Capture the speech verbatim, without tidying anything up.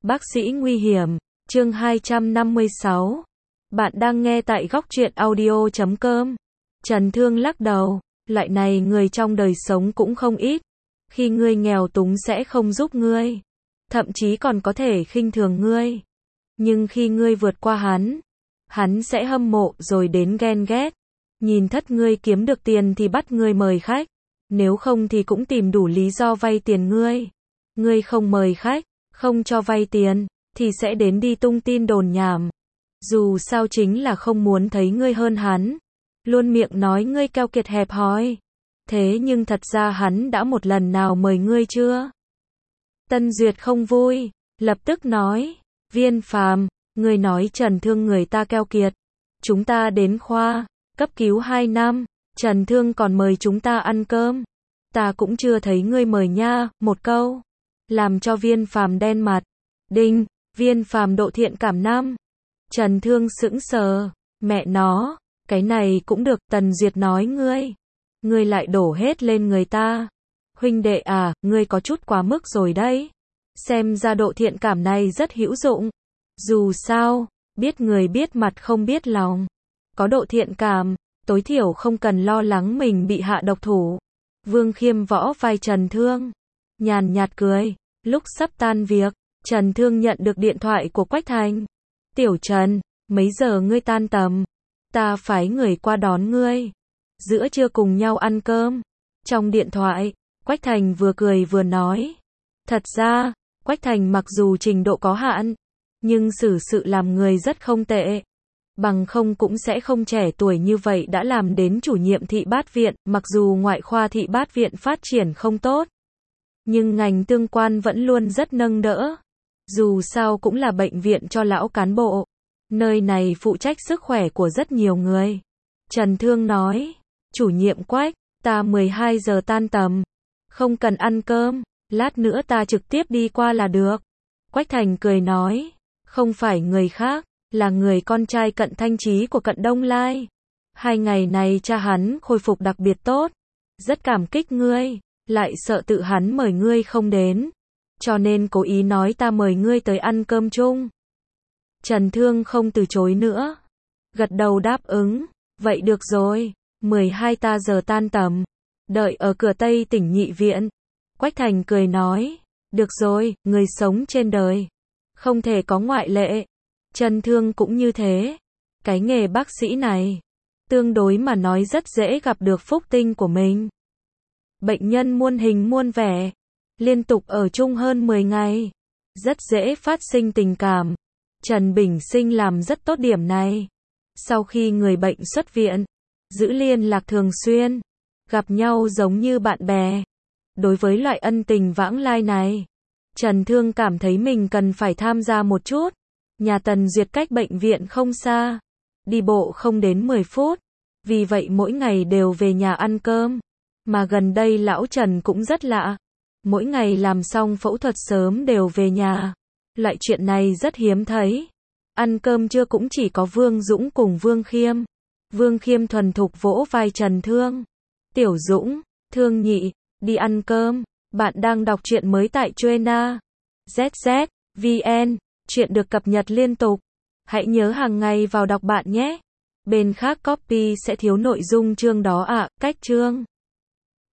Bác sĩ nguy hiểm, chương hai trăm năm mươi sáu. Bạn đang nghe tại góc truyện audio chấm com. Trần Thương lắc đầu, loại này người trong đời sống cũng không ít. Khi ngươi nghèo túng sẽ không giúp ngươi, thậm chí còn có thể khinh thường ngươi. Nhưng khi ngươi vượt qua hắn, hắn sẽ hâm mộ rồi đến ghen ghét. Nhìn thất ngươi kiếm được tiền thì bắt ngươi mời khách, nếu không thì cũng tìm đủ lý do vay tiền ngươi. Ngươi không mời khách, không cho vay tiền, thì sẽ đến đi tung tin đồn nhảm. Dù sao chính là không muốn thấy ngươi hơn hắn. Luôn miệng nói ngươi keo kiệt hẹp hòi. Thế nhưng thật ra hắn đã một lần nào mời ngươi chưa? Tân Duyệt không vui, lập tức nói, Viên Phàm, ngươi nói Trần Thương người ta keo kiệt. Chúng ta đến khoa cấp cứu hai năm, Trần Thương còn mời chúng ta ăn cơm. Ta cũng chưa thấy ngươi mời nha, một câu. Làm cho Viên Phàm đen mặt. Đinh, Viên Phàm độ thiện cảm năm. Trần Thương sững sờ, mẹ nó, cái này cũng được. Tần Duyệt nói ngươi, ngươi lại đổ hết lên người ta. Huynh đệ à, ngươi có chút quá mức rồi đấy. Xem ra độ thiện cảm này rất hữu dụng. Dù sao, biết người biết mặt không biết lòng. Có độ thiện cảm, tối thiểu không cần lo lắng mình bị hạ độc thủ. Vương Khiêm võ vai Trần Thương, nhàn nhạt cười. Lúc sắp tan việc, Trần Thương nhận được điện thoại của Quách Thành. Tiểu Trần, mấy giờ ngươi tan tầm? Ta phái người qua đón ngươi. Giữa trưa cùng nhau ăn cơm. Trong điện thoại, Quách Thành vừa cười vừa nói. Thật ra, Quách Thành mặc dù trình độ có hạn, nhưng xử sự làm người rất không tệ. Bằng không cũng sẽ không trẻ tuổi như vậy đã làm đến chủ nhiệm thị bát viện, mặc dù ngoại khoa thị bát viện phát triển không tốt. Nhưng ngành tương quan vẫn luôn rất nâng đỡ. Dù sao cũng là bệnh viện cho lão cán bộ. Nơi này phụ trách sức khỏe của rất nhiều người. Trần Thương nói, chủ nhiệm Quách, ta mười hai giờ tan tầm. Không cần ăn cơm, lát nữa ta trực tiếp đi qua là được. Quách Thành cười nói, không phải người khác, là người con trai Cận Thanh Chí của Cận Đông Lai. Hai ngày này cha hắn khôi phục đặc biệt tốt. Rất cảm kích ngươi, lại sợ tự hắn mời ngươi không đến. Cho nên cố ý nói ta mời ngươi tới ăn cơm chung. Trần Thương không từ chối nữa. Gật đầu đáp ứng. Vậy được rồi, mười hai ta giờ tan tầm. Đợi ở cửa Tây tỉnh nhị viện. Quách Thành cười nói. Được rồi, người sống trên đời. Không thể có ngoại lệ. Trần Thương cũng như thế. Cái nghề bác sĩ này, tương đối mà nói rất dễ gặp được phúc tinh của mình. Bệnh nhân muôn hình muôn vẻ. Liên tục ở chung hơn mười ngày. Rất dễ phát sinh tình cảm. Trần Bình Sinh làm rất tốt điểm này. Sau khi người bệnh xuất viện, giữ liên lạc thường xuyên. Gặp nhau giống như bạn bè. Đối với loại ân tình vãng lai này, Trần Thương cảm thấy mình cần phải tham gia một chút. Nhà Tần Duyệt cách bệnh viện không xa. Đi bộ không đến mười phút. Vì vậy mỗi ngày đều về nhà ăn cơm. Mà gần đây lão Trần cũng rất lạ. Mỗi ngày làm xong phẫu thuật sớm đều về nhà. Loại chuyện này rất hiếm thấy. Ăn cơm trưa cũng chỉ có Vương Dũng cùng Vương Khiêm. Vương Khiêm thuần thục vỗ vai Trần Thương. Tiểu Dũng, Thương nhị, đi ăn cơm. Bạn đang đọc truyện mới tại Truena. zét zét, vê en, chuyện được cập nhật liên tục. Hãy nhớ hàng ngày vào đọc bạn nhé. Bên khác copy sẽ thiếu nội dung chương đó ạ, à, cách chương.